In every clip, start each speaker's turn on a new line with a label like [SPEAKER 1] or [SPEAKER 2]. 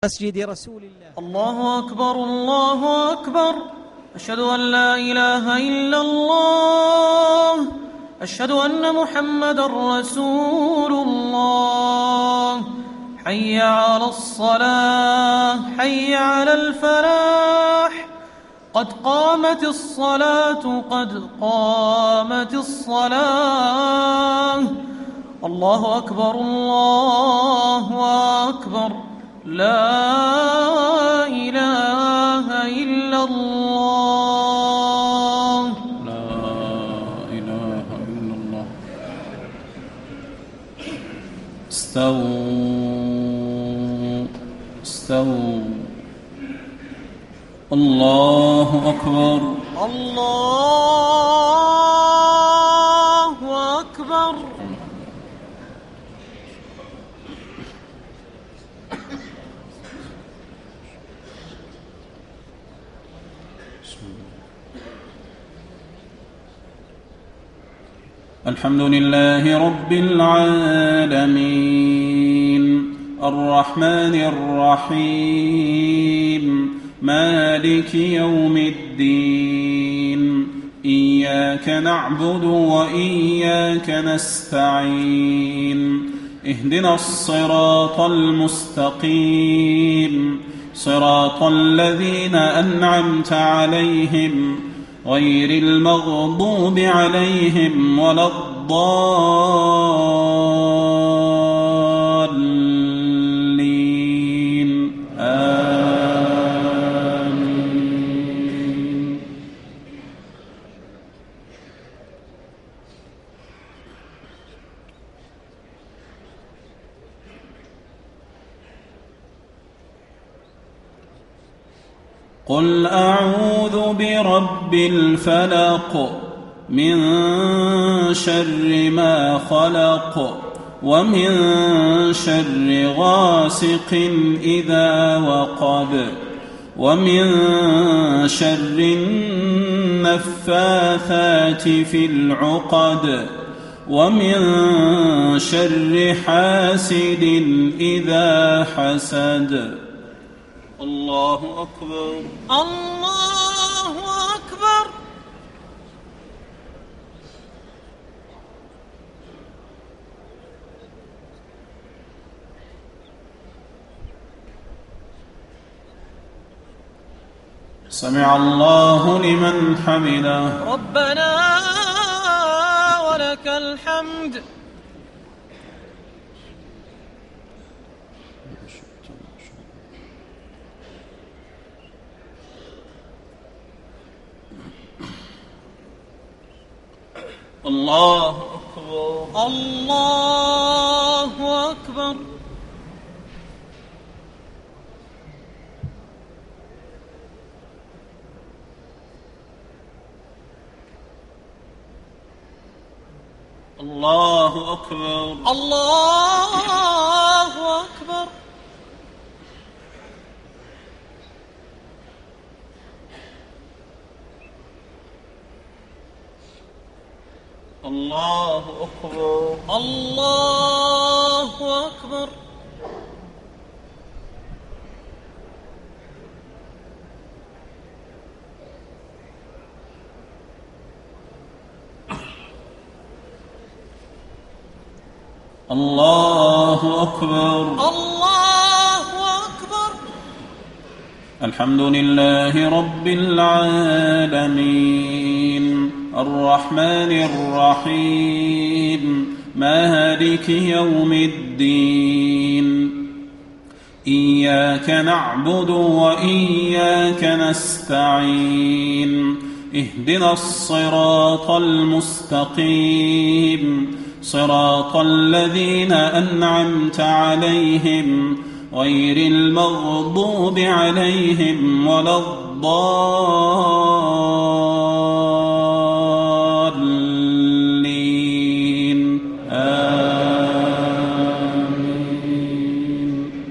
[SPEAKER 1] مسجد رسول الله.
[SPEAKER 2] الله أكبر الله أكبر، أشهد أن لا إله إلا الله، أشهد أن محمدًا رسول الله. حي على الصلاة، حي على الفلاح، قد قامت الصلاة، قد قامت الصلاة. الله أكبر الله أكبر، لا إله إلا الله،
[SPEAKER 3] لا إله إلا الله. استووا استووا. الله أكبر
[SPEAKER 2] الله أكبر.
[SPEAKER 3] الحمد لله رب العالمين، الرحمن الرحيم، مالك يوم الدين. إياك نعبد وإياك نستعين، اهدنا الصراط المستقيم، صراط الذين أنعمت عليهم غير المغضوب عليهم ولا الضالين. آمين. قل أعوذ برب الفلق، من شر ما خلق، ومن شر غاسق إذا وقب، ومن شر النفاثات في العقد، ومن شر حاسد إذا حسد. الله أكبر
[SPEAKER 2] الله أكبر.
[SPEAKER 3] سمع الله لمن حمده.
[SPEAKER 2] ربنا ولك الحمد.
[SPEAKER 3] الله أكبر
[SPEAKER 2] الله أكبر.
[SPEAKER 3] الله أكبر
[SPEAKER 2] الله أكبر.
[SPEAKER 3] الله أكبر
[SPEAKER 2] الله أكبر.
[SPEAKER 3] الله أكبر
[SPEAKER 2] الله أكبر.
[SPEAKER 3] الحمد لله رب العالمين، الرحمن الرحيم، مالك يوم الدين. إياك نعبد وإياك نستعين، اهدنا الصراط المستقيم، صراط الذين أنعمت عليهم غير المغضوب عليهم ولا الضالين. آمين.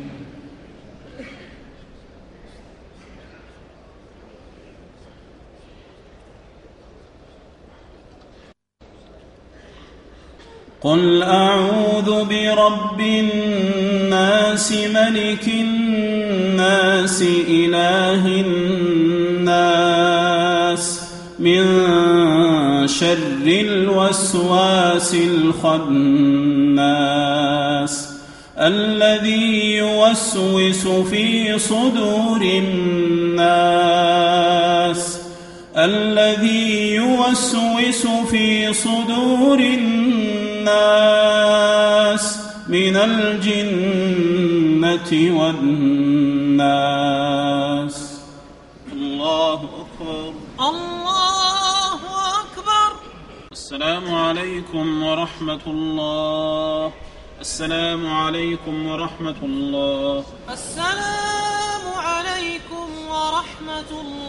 [SPEAKER 3] قل أعوذ برب الناس، ملك الناس، الناس إله الناس من شر الوسواس الخناس الذي يوسوس في صدور الناس من الجنة والناس. الله أكبر.
[SPEAKER 2] الله أكبر.
[SPEAKER 3] السلام عليكم ورحمة الله. السلام عليكم ورحمة الله.
[SPEAKER 2] السلام عليكم ورحمة الله.